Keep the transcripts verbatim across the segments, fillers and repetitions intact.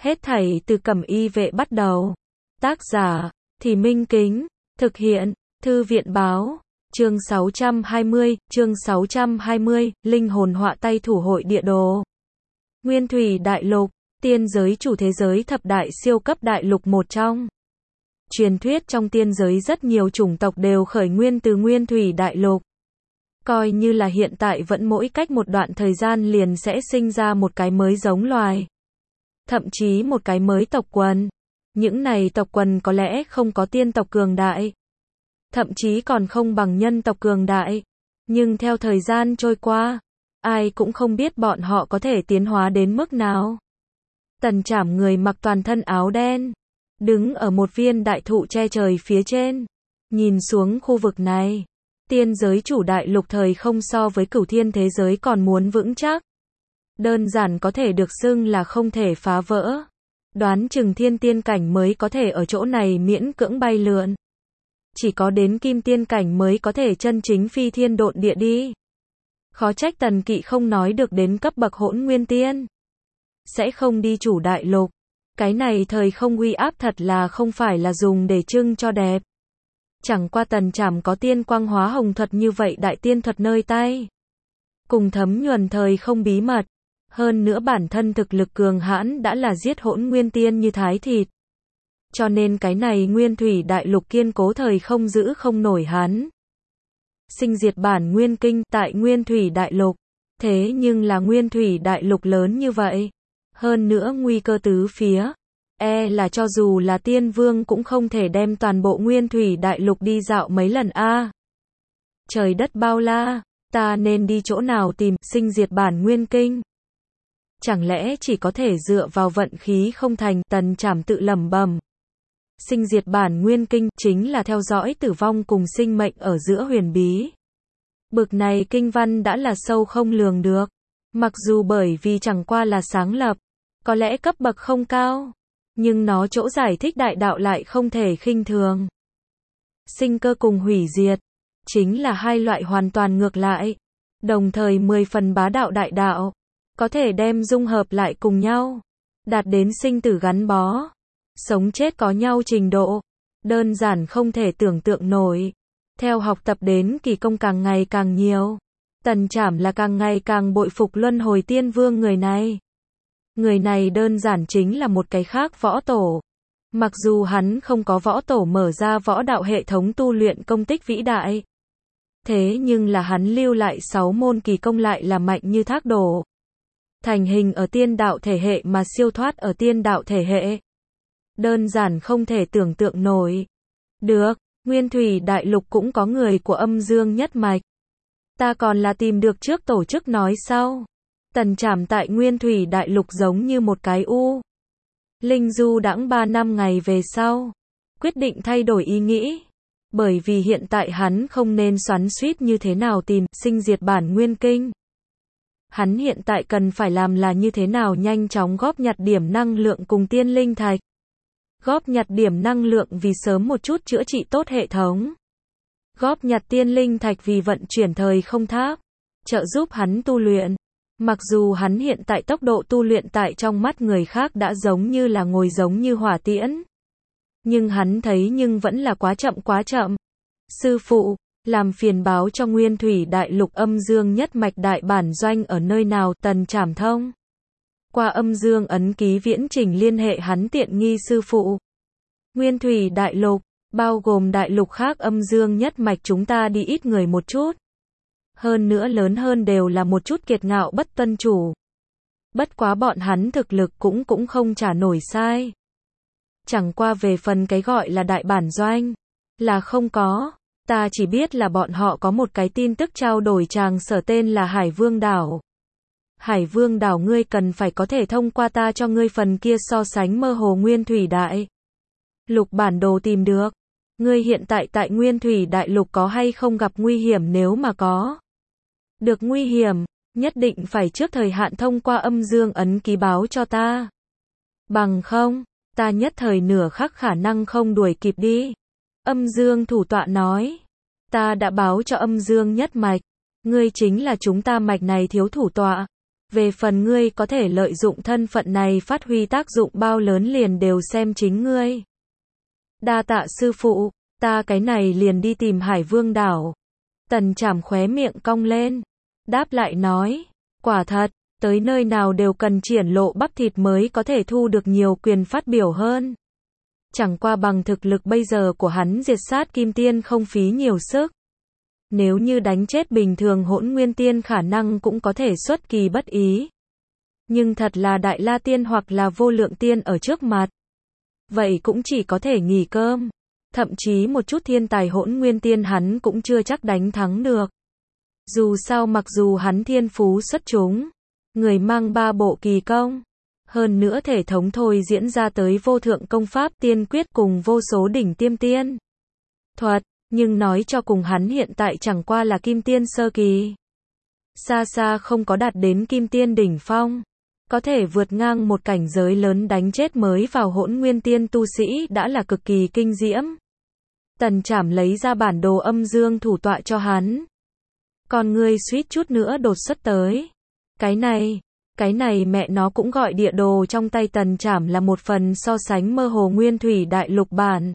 Hết thảy từ Cẩm Y Vệ bắt đầu. Tác giả, Thì Minh Kính. Thực hiện, Thư viện Báo. Chương sáu trăm hai mươi, chương sáu trăm hai mươi, Linh hồn họa tay thủ hội địa đồ. Nguyên thủy đại lục, tiên giới chủ thế giới thập đại siêu cấp đại lục một trong. Truyền thuyết trong tiên giới rất nhiều chủng tộc đều khởi nguyên từ nguyên thủy đại lục. Coi như là hiện tại vẫn mỗi cách một đoạn thời gian liền sẽ sinh ra một cái mới giống loài. Thậm chí một cái mới tộc quần. Những này tộc quần có lẽ không có tiên tộc cường đại. Thậm chí còn không bằng nhân tộc cường đại. Nhưng theo thời gian trôi qua, ai cũng không biết bọn họ có thể tiến hóa đến mức nào. Tần Trảm người mặc toàn thân áo đen, đứng ở một viên đại thụ che trời phía trên, nhìn xuống khu vực này. Tiên giới chủ đại lục thời không so với cửu thiên thế giới còn muốn vững chắc. Đơn giản có thể được xưng là không thể phá vỡ. Đoán chừng thiên tiên cảnh mới có thể ở chỗ này miễn cưỡng bay lượn. Chỉ có đến kim tiên cảnh mới có thể chân chính phi thiên độn địa đi. Khó trách Tần Kỵ không nói được đến cấp bậc hỗn nguyên tiên. Sẽ không đi chủ đại lục. Cái này thời không uy áp thật là không phải là dùng để trưng cho đẹp. Chẳng qua Tần Trảm có tiên quang hóa hồng thuật như vậy đại tiên thuật nơi tay. Cùng thấm nhuần thời không bí mật. Hơn nữa bản thân thực lực cường hãn đã là giết hỗn nguyên tiên như thái thịt. Cho nên cái này nguyên thủy đại lục kiên cố thời không giữ không nổi hắn. Sinh diệt bản nguyên kinh tại nguyên thủy đại lục. Thế nhưng là nguyên thủy đại lục lớn như vậy. Hơn nữa nguy cơ tứ phía. E là cho dù là tiên vương cũng không thể đem toàn bộ nguyên thủy đại lục đi dạo mấy lần a. Trời đất bao la, ta nên đi chỗ nào tìm sinh diệt bản nguyên kinh? Chẳng lẽ chỉ có thể dựa vào vận khí không thành? Tần Trảm tự lẩm bẩm. Sinh diệt bản nguyên kinh chính là theo dõi tử vong cùng sinh mệnh ở giữa huyền bí. Bực này kinh văn đã là sâu không lường được. Mặc dù bởi vì chẳng qua là sáng lập, có lẽ cấp bậc không cao, nhưng nó chỗ giải thích đại đạo lại không thể khinh thường. Sinh cơ cùng hủy diệt, chính là hai loại hoàn toàn ngược lại, đồng thời mười phần bá đạo đại đạo, có thể đem dung hợp lại cùng nhau, đạt đến sinh tử gắn bó, sống chết có nhau trình độ, đơn giản không thể tưởng tượng nổi. Theo học tập đến kỳ công càng ngày càng nhiều, Tần Trảm là càng ngày càng bội phục luân hồi tiên vương người này. Người này đơn giản chính là một cái khác võ tổ. Mặc dù hắn không có võ tổ mở ra võ đạo hệ thống tu luyện công tích vĩ đại. Thế nhưng là hắn lưu lại sáu môn kỳ công lại là mạnh như thác đổ. Thành hình ở tiên đạo thể hệ mà siêu thoát ở tiên đạo thể hệ. Đơn giản không thể tưởng tượng nổi. Được, nguyên thủy đại lục cũng có người của âm dương nhất mạch. Ta còn là tìm được trước tổ chức nói sau. Tần Trảm tại nguyên thủy đại lục giống như một cái u. Linh du đãng ba năm ngày về sau. Quyết định thay đổi ý nghĩ. Bởi vì hiện tại hắn không nên xoắn xuýt như thế nào tìm sinh diệt bản nguyên kinh. Hắn hiện tại cần phải làm là như thế nào nhanh chóng góp nhặt điểm năng lượng cùng tiên linh thạch. Góp nhặt điểm năng lượng vì sớm một chút chữa trị tốt hệ thống. Góp nhặt tiên linh thạch vì vận chuyển thời không tháp. Trợ giúp hắn tu luyện. Mặc dù hắn hiện tại tốc độ tu luyện tại trong mắt người khác đã giống như là ngồi giống như hỏa tiễn. Nhưng hắn thấy nhưng vẫn là quá chậm quá chậm. Sư phụ, làm phiền báo cho nguyên thủy đại lục âm dương nhất mạch đại bản doanh ở nơi nào? Tần Trảm thông qua âm dương ấn ký viễn trình liên hệ hắn tiện nghi sư phụ. Nguyên thủy đại lục, bao gồm đại lục khác âm dương nhất mạch chúng ta đi ít người một chút. Hơn nữa lớn hơn đều là một chút kiệt ngạo bất tuân chủ. Bất quá bọn hắn thực lực cũng cũng không trả nổi sai. Chẳng qua về phần cái gọi là đại bản doanh, là không có. Ta chỉ biết là bọn họ có một cái tin tức trao đổi tràng sở tên là Hải Vương Đảo. Hải Vương Đảo ngươi cần phải có thể thông qua ta cho ngươi phần kia so sánh mơ hồ nguyên thủy đại lục bản đồ tìm được. Ngươi hiện tại tại nguyên thủy đại lục có hay không gặp nguy hiểm? Nếu mà có được nguy hiểm, nhất định phải trước thời hạn thông qua âm dương ấn ký báo cho ta. Bằng không, ta nhất thời nửa khắc khả năng không đuổi kịp đi. Âm dương thủ tọa nói. Ta đã báo cho âm dương nhất mạch. Ngươi chính là chúng ta mạch này thiếu thủ tọa. Về phần ngươi có thể lợi dụng thân phận này phát huy tác dụng bao lớn liền đều xem chính ngươi. Đa tạ sư phụ, ta cái này liền đi tìm Hải Vương đảo. Tần Trảm khóe miệng cong lên, đáp lại nói, quả thật, tới nơi nào đều cần triển lộ bắp thịt mới có thể thu được nhiều quyền phát biểu hơn. Chẳng qua bằng thực lực bây giờ của hắn diệt sát Kim Tiên không phí nhiều sức. Nếu như đánh chết bình thường Hỗn Nguyên Tiên khả năng cũng có thể xuất kỳ bất ý. Nhưng thật là Đại La Tiên hoặc là Vô Lượng Tiên ở trước mặt. Vậy cũng chỉ có thể nghỉ cơm. Thậm chí một chút thiên tài Hỗn Nguyên Tiên hắn cũng chưa chắc đánh thắng được. Dù sao mặc dù hắn thiên phú xuất chúng, người mang ba bộ kỳ công, hơn nữa thể thống thôi diễn ra tới vô thượng công pháp tiên quyết cùng vô số đỉnh tiêm tiên thuật, nhưng nói cho cùng hắn hiện tại chẳng qua là Kim Tiên sơ kỳ. Xa xa không có đạt đến Kim Tiên đỉnh phong. Có thể vượt ngang một cảnh giới lớn đánh chết mới vào Hỗn Nguyên Tiên tu sĩ đã là cực kỳ kinh diễm. Tần Trảm lấy ra bản đồ âm dương thủ tọa cho hắn. Còn ngươi suýt chút nữa đột xuất tới. Cái này, cái này mẹ nó cũng gọi địa đồ trong tay Tần Trảm là một phần so sánh mơ hồ Nguyên Thủy Đại Lục bản.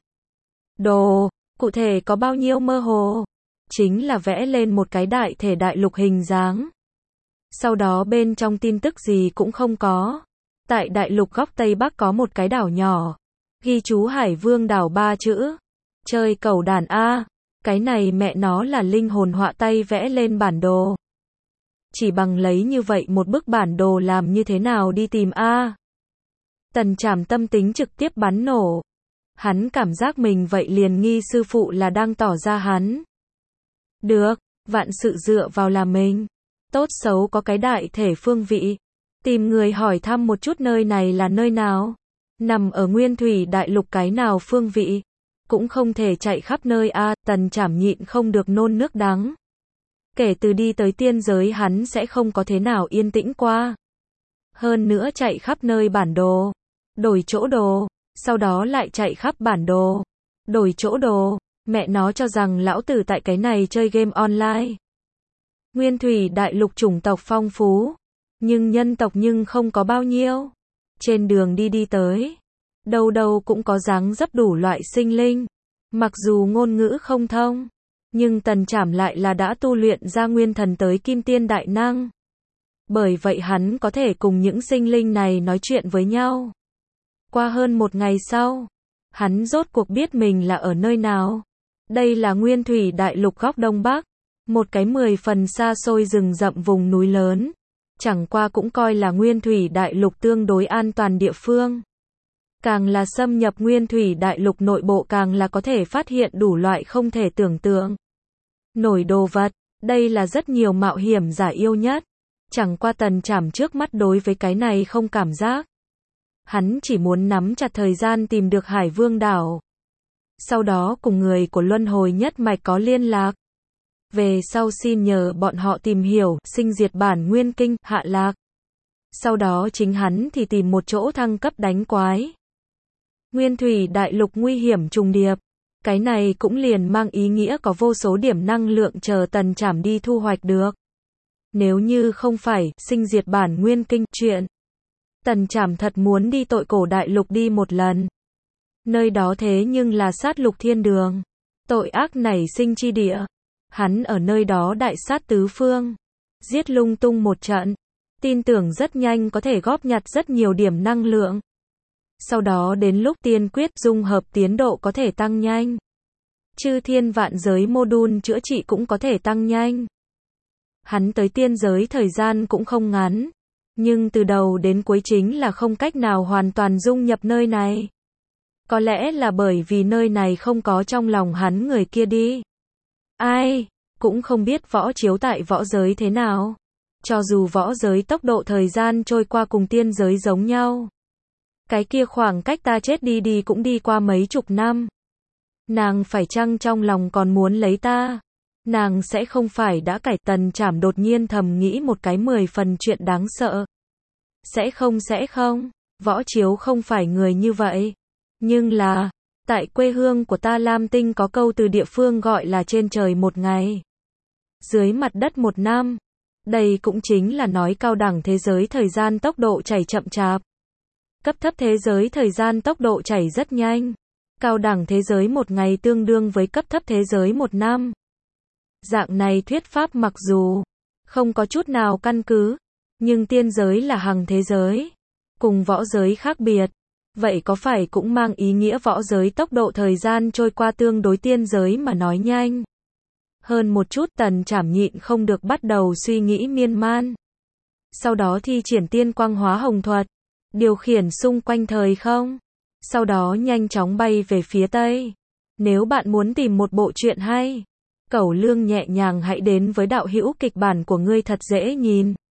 Đồ, cụ thể có bao nhiêu mơ hồ? Chính là vẽ lên một cái đại thể đại lục hình dáng. Sau đó bên trong tin tức gì cũng không có. Tại đại lục góc Tây Bắc có một cái đảo nhỏ. Ghi chú Hải Vương đảo ba chữ. Chơi cẩu đàn A. Cái này mẹ nó là linh hồn họa tay vẽ lên bản đồ. Chỉ bằng lấy như vậy một bức bản đồ làm như thế nào đi tìm A. Tần Trảm tâm tính trực tiếp bắn nổ. Hắn cảm giác mình vậy liền nghi sư phụ là đang tỏ ra hắn. Được, vạn sự dựa vào là mình. Tốt xấu có cái đại thể phương vị. Tìm người hỏi thăm một chút nơi này là nơi nào. Nằm ở Nguyên Thủy Đại Lục cái nào phương vị. Cũng không thể chạy khắp nơi a. Tần Trảm nhịn không được nôn nước đắng. Kể từ đi tới tiên giới hắn sẽ không có thế nào yên tĩnh qua. Hơn nữa chạy khắp nơi bản đồ. Đổi chỗ đồ. Sau đó lại chạy khắp bản đồ. Đổi chỗ đồ. Mẹ nó cho rằng lão tử tại cái này chơi game online. Nguyên Thủy Đại Lục chủng tộc phong phú. Nhưng nhân tộc nhưng không có bao nhiêu. Trên đường đi đi tới. Đâu đâu cũng có dáng dấp đủ loại sinh linh. Mặc dù ngôn ngữ không thông. Nhưng Tần Trảm lại là đã tu luyện ra nguyên thần tới Kim Tiên Đại Năng. Bởi vậy hắn có thể cùng những sinh linh này nói chuyện với nhau. Qua hơn một ngày sau. Hắn rốt cuộc biết mình là ở nơi nào. Đây là Nguyên Thủy Đại Lục góc Đông Bắc. Một cái mười phần xa xôi rừng rậm vùng núi lớn. Chẳng qua cũng coi là Nguyên Thủy Đại Lục tương đối an toàn địa phương. Càng là xâm nhập Nguyên Thủy Đại Lục nội bộ càng là có thể phát hiện đủ loại không thể tưởng tượng. Nổi đồ vật, đây là rất nhiều mạo hiểm giả yêu nhất. Chẳng qua Tần Trảm trước mắt đối với cái này không cảm giác. Hắn chỉ muốn nắm chặt thời gian tìm được Hải Vương đảo. Sau đó cùng người của Luân Hồi Nhất Mạch có liên lạc. Về sau xin nhờ bọn họ tìm hiểu sinh diệt bản nguyên kinh hạ lạc. Sau đó chính hắn thì tìm một chỗ thăng cấp đánh quái. Nguyên Thủy Đại Lục nguy hiểm trùng điệp. Cái này cũng liền mang ý nghĩa có vô số điểm năng lượng chờ Tần Trảm đi thu hoạch được. Nếu như không phải sinh diệt bản nguyên kinh chuyện. Tần Trảm thật muốn đi tội cổ đại lục đi một lần. Nơi đó thế nhưng là sát lục thiên đường. Tội ác nảy sinh chi địa. Hắn ở nơi đó đại sát tứ phương. Giết lung tung một trận. Tin tưởng rất nhanh có thể góp nhặt rất nhiều điểm năng lượng. Sau đó đến lúc tiên quyết dung hợp tiến độ có thể tăng nhanh. Chư thiên vạn giới module chữa trị cũng có thể tăng nhanh. Hắn tới tiên giới thời gian cũng không ngắn. Nhưng từ đầu đến cuối chính là không cách nào hoàn toàn dung nhập nơi này. Có lẽ là bởi vì nơi này không có trong lòng hắn người kia đi. Ai, cũng không biết võ chiếu tại võ giới thế nào. Cho dù võ giới tốc độ thời gian trôi qua cùng tiên giới giống nhau. Cái kia khoảng cách ta chết đi đi cũng đi qua mấy chục năm. Nàng phải chăng trong lòng còn muốn lấy ta? Nàng sẽ không phải đã cải. Tần Trảm đột nhiên thầm nghĩ một cái mười phần chuyện đáng sợ. Sẽ không sẽ không, võ chiếu không phải người như vậy. Nhưng là, tại quê hương của ta Lam Tinh có câu từ địa phương gọi là trên trời một ngày. Dưới mặt đất một năm. Đây cũng chính là nói cao đẳng thế giới thời gian tốc độ chảy chậm chạp. Cấp thấp thế giới thời gian tốc độ chảy rất nhanh. Cao đẳng thế giới một ngày tương đương với cấp thấp thế giới một năm. Dạng này thuyết pháp mặc dù không có chút nào căn cứ, nhưng tiên giới là hằng thế giới, cùng võ giới khác biệt. Vậy có phải cũng mang ý nghĩa võ giới tốc độ thời gian trôi qua tương đối tiên giới mà nói nhanh hơn một chút? Tần Trảm nhịn không được bắt đầu suy nghĩ miên man. Sau đó thi triển tiên quang hóa hồng thuật, điều khiển xung quanh thời không. Sau đó nhanh chóng bay về phía tây. Nếu bạn muốn tìm một bộ truyện hay, Cẩu Lương nhẹ nhàng hãy đến với đạo hữu kịch bản của ngươi thật dễ nhìn.